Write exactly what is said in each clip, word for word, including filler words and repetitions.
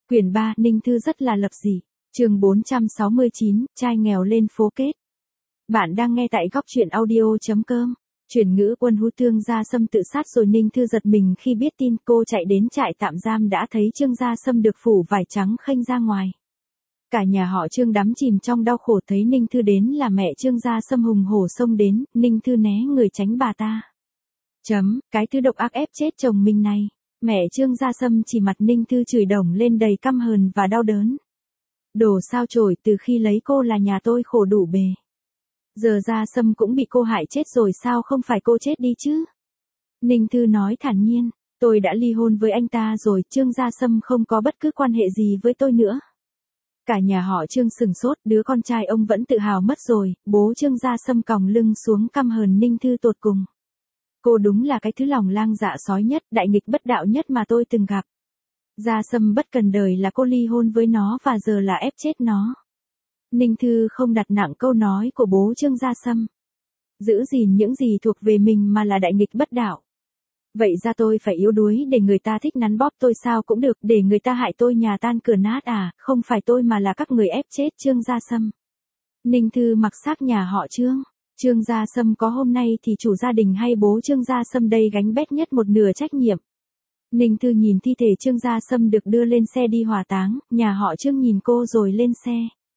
Quyển ba, Ninh Thư rất là lập dị. Chương bốn trăm sáu mươi chín, trai nghèo lên phố kết. Bạn đang nghe tại góc truyện audio chấm com. Chuyển ngữ Quân Hú Thương Gia Sâm tự sát rồi. Ninh Thư giật mình khi biết tin. Cô chạy đến trại tạm giam đã thấy Trương Gia Sâm được phủ vải trắng khênh ra ngoài. Cả nhà họ Trương đắm chìm trong đau khổ, thấy Ninh Thư đến là mẹ Trương Gia Sâm hùng hổ xông đến. Ninh Thư né người tránh bà ta. Chấm, cái thứ độc ác ép chết chồng mình này. Mẹ Trương Gia Sâm chỉ mặt Ninh Thư chửi đồng lên đầy căm hờn và đau đớn. Đồ sao chổi, từ khi lấy cô là nhà tôi khổ đủ bề. Giờ Gia Sâm cũng bị cô hại chết rồi, sao không phải cô chết đi chứ? Ninh Thư nói thản nhiên, tôi đã ly hôn với anh ta rồi, Trương Gia Sâm không có bất cứ quan hệ gì với tôi nữa. Cả nhà họ Trương sừng sốt, đứa con trai ông vẫn tự hào mất rồi. Bố Trương Gia Sâm còng lưng xuống căm hờn Ninh Thư tột cùng. Cô đúng là cái thứ lòng lang dạ sói nhất, đại nghịch bất đạo nhất mà tôi từng gặp. Gia Sâm bất cần đời là cô ly hôn với nó và giờ là ép chết nó. Ninh Thư không đặt nặng câu nói của bố Trương Gia Sâm. Giữ gìn những gì thuộc về mình mà là đại nghịch bất đạo. Vậy ra tôi phải yếu đuối để người ta thích nắn bóp tôi sao cũng được, để người ta hại tôi nhà tan cửa nát à, không phải tôi mà là các người ép chết Trương Gia Sâm. Ninh Thư mặc xác nhà họ Trương. Trương Gia Sâm có hôm nay thì chủ gia đình hay bố Trương Gia Sâm đây gánh bét nhất một nửa trách nhiệm. Ninh Thư nhìn thi thể Trương Gia Sâm được đưa lên xe đi hỏa táng, nhà họ Trương nhìn cô rồi lên xe.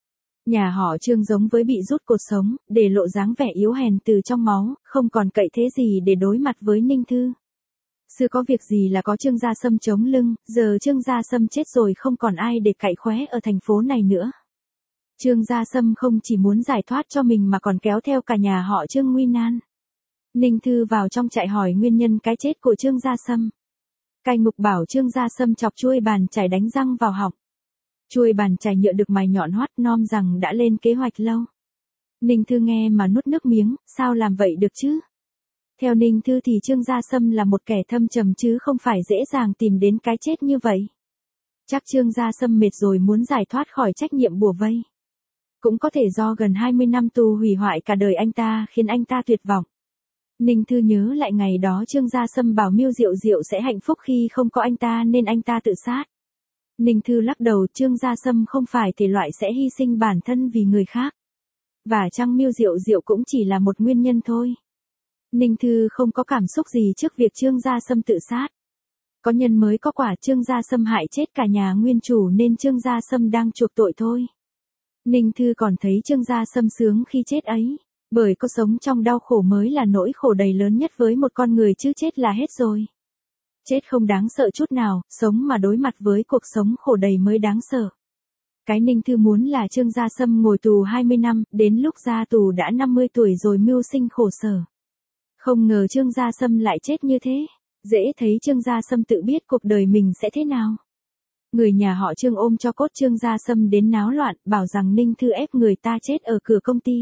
Nhà họ Trương giống với bị rút cột sống, để lộ dáng vẻ yếu hèn từ trong máu, không còn cậy thế gì để đối mặt với Ninh Thư. Xưa có việc gì là có Trương Gia Sâm chống lưng, giờ Trương Gia Sâm chết rồi không còn ai để cậy khóe ở thành phố này nữa. Trương Gia Sâm không chỉ muốn giải thoát cho mình mà còn kéo theo cả nhà họ Trương nguy nan. Ninh Thư vào trong trại hỏi nguyên nhân cái chết của Trương Gia Sâm. Cai ngục bảo Trương Gia Sâm chọc chuôi bàn chải đánh răng vào họng. Chuôi bàn chải nhựa được mài nhọn hoắt, nom rằng đã lên kế hoạch lâu. Ninh Thư nghe mà nuốt nước miếng, sao làm vậy được chứ? Theo Ninh Thư thì Trương Gia Sâm là một kẻ thâm trầm chứ không phải dễ dàng tìm đến cái chết như vậy. Chắc Trương Gia Sâm mệt rồi muốn giải thoát khỏi trách nhiệm bủa vây. Cũng có thể do gần hai mươi năm tù hủy hoại cả đời anh ta khiến anh ta tuyệt vọng. Ninh Thư nhớ lại ngày đó Trương Gia Sâm bảo Miêu Diệu Diệu sẽ hạnh phúc khi không có anh ta nên anh ta tự sát. Ninh Thư lắc đầu, Trương Gia Sâm không phải thể loại sẽ hy sinh bản thân vì người khác. Và chăng Miêu Diệu Diệu cũng chỉ là một nguyên nhân thôi. Ninh Thư không có cảm xúc gì trước việc Trương Gia Sâm tự sát. Có nhân mới có quả, Trương Gia Sâm hại chết cả nhà nguyên chủ nên Trương Gia Sâm đang chuộc tội thôi. Ninh Thư còn thấy Trương Gia Sâm sướng khi chết ấy, bởi có sống trong đau khổ mới là nỗi khổ đầy lớn nhất với một con người chứ chết là hết rồi. Chết không đáng sợ chút nào, sống mà đối mặt với cuộc sống khổ đầy mới đáng sợ. Cái Ninh Thư muốn là Trương Gia Sâm ngồi tù hai mươi năm, đến lúc ra tù đã năm mươi tuổi rồi mưu sinh khổ sở. Không ngờ Trương Gia Sâm lại chết như thế, dễ thấy Trương Gia Sâm tự biết cuộc đời mình sẽ thế nào. Người nhà họ Trương ôm cho cốt Trương Gia Sâm đến náo loạn, bảo rằng Ninh Thư ép người ta chết ở cửa công ty.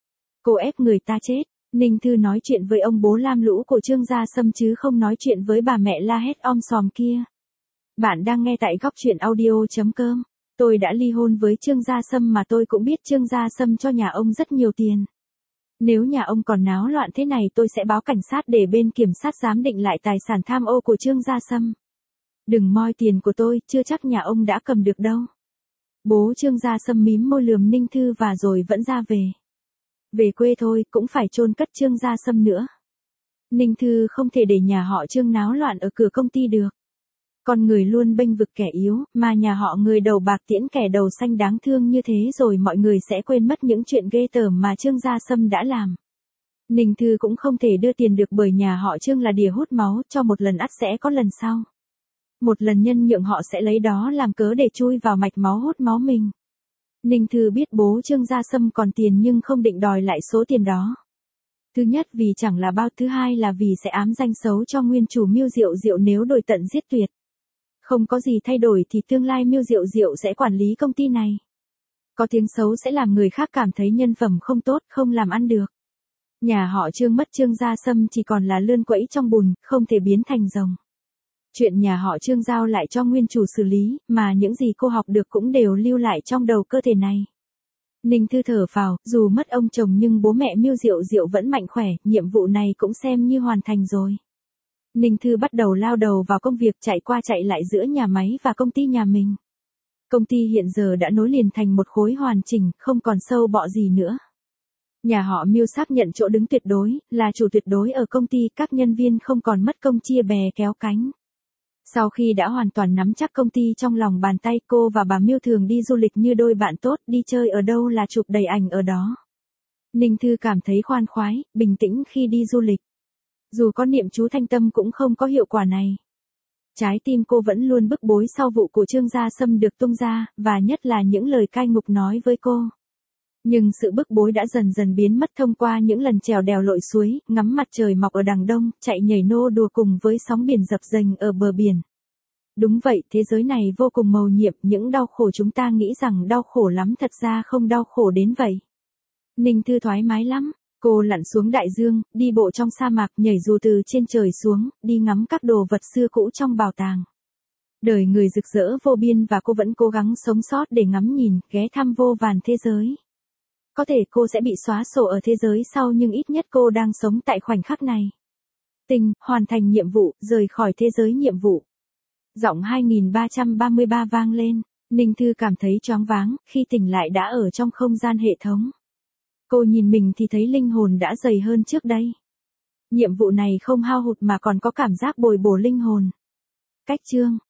Cô ép người ta chết. Ninh Thư nói chuyện với ông bố lam lũ của Trương Gia Sâm chứ không nói chuyện với bà mẹ la hét om sòm kia. Bạn đang nghe tại góc truyện audio chấm com. Tôi đã ly hôn với Trương Gia Sâm mà tôi cũng biết Trương Gia Sâm cho nhà ông rất nhiều tiền. Nếu nhà ông còn náo loạn thế này tôi sẽ báo cảnh sát để bên kiểm sát giám định lại tài sản tham ô của Trương Gia Sâm. Đừng moi tiền của tôi, chưa chắc nhà ông đã cầm được đâu. Bố Trương Gia Sâm mím môi lườm Ninh Thư và rồi vẫn ra về. Về quê thôi, cũng phải chôn cất Trương Gia Sâm nữa. Ninh Thư không thể để nhà họ Trương náo loạn ở cửa công ty được. Con người luôn bênh vực kẻ yếu, mà nhà họ người đầu bạc tiễn kẻ đầu xanh đáng thương như thế rồi mọi người sẽ quên mất những chuyện ghê tởm mà Trương Gia Sâm đã làm. Ninh Thư cũng không thể đưa tiền được bởi nhà họ Trương là đìa hút máu, cho một lần ắt sẽ có lần sau. Một lần nhân nhượng họ sẽ lấy đó làm cớ để chui vào mạch máu hút máu mình. Ninh Thư biết bố Trương Gia Sâm còn tiền nhưng không định đòi lại số tiền đó. Thứ nhất vì chẳng là bao, thứ hai là vì sẽ ám danh xấu cho nguyên chủ Miêu Diệu Diệu nếu đổi tận giết tuyệt. Không có gì thay đổi thì tương lai Miêu Diệu Diệu sẽ quản lý công ty này. Có tiếng xấu sẽ làm người khác cảm thấy nhân phẩm không tốt, không làm ăn được. Nhà họ Trương mất Trương Gia Sâm chỉ còn là lươn quẫy trong bùn, không thể biến thành rồng. Chuyện nhà họ Trương giao lại cho nguyên chủ xử lý, mà những gì cô học được cũng đều lưu lại trong đầu cơ thể này. Ninh Thư thở phào, dù mất ông chồng nhưng bố mẹ Miêu Diệu Diệu vẫn mạnh khỏe, nhiệm vụ này cũng xem như hoàn thành rồi. Ninh Thư bắt đầu lao đầu vào công việc, chạy qua chạy lại giữa nhà máy và công ty nhà mình. Công ty hiện giờ đã nối liền thành một khối hoàn chỉnh, không còn sâu bọ gì nữa. Nhà họ Miêu xác nhận chỗ đứng tuyệt đối, là chủ tuyệt đối ở công ty, các nhân viên không còn mất công chia bè kéo cánh. Sau khi đã hoàn toàn nắm chắc công ty trong lòng bàn tay, cô và bà Miêu thường đi du lịch như đôi bạn tốt, đi chơi ở đâu là chụp đầy ảnh ở đó. Ninh Thư cảm thấy khoan khoái, bình tĩnh khi đi du lịch. Dù có niệm chú thanh tâm cũng không có hiệu quả này. Trái tim cô vẫn luôn bức bối sau vụ của Trương Gia Sâm được tung ra, và nhất là những lời cai ngục nói với cô. Nhưng sự bức bối đã dần dần biến mất thông qua những lần trèo đèo lội suối, ngắm mặt trời mọc ở đằng đông, chạy nhảy nô đùa cùng với sóng biển dập dềnh ở bờ biển. Đúng vậy, thế giới này vô cùng mầu nhiệm, những đau khổ chúng ta nghĩ rằng đau khổ lắm thật ra không đau khổ đến vậy. Ninh Thư thoải mái lắm, cô lặn xuống đại dương, đi bộ trong sa mạc, nhảy dù từ trên trời xuống, đi ngắm các đồ vật xưa cũ trong bảo tàng. Đời người rực rỡ vô biên và cô vẫn cố gắng sống sót để ngắm nhìn, ghé thăm vô vàn thế giới. Có thể cô sẽ bị xóa sổ ở thế giới sau nhưng ít nhất cô đang sống tại khoảnh khắc này. Tình, hoàn thành nhiệm vụ, rời khỏi thế giới nhiệm vụ. Giọng hai nghìn ba trăm ba mươi ba vang lên, Ninh Thư cảm thấy choáng váng, khi tỉnh lại đã ở trong không gian hệ thống. Cô nhìn mình thì thấy linh hồn đã dày hơn trước đây. Nhiệm vụ này không hao hụt mà còn có cảm giác bồi bổ linh hồn. Cách chương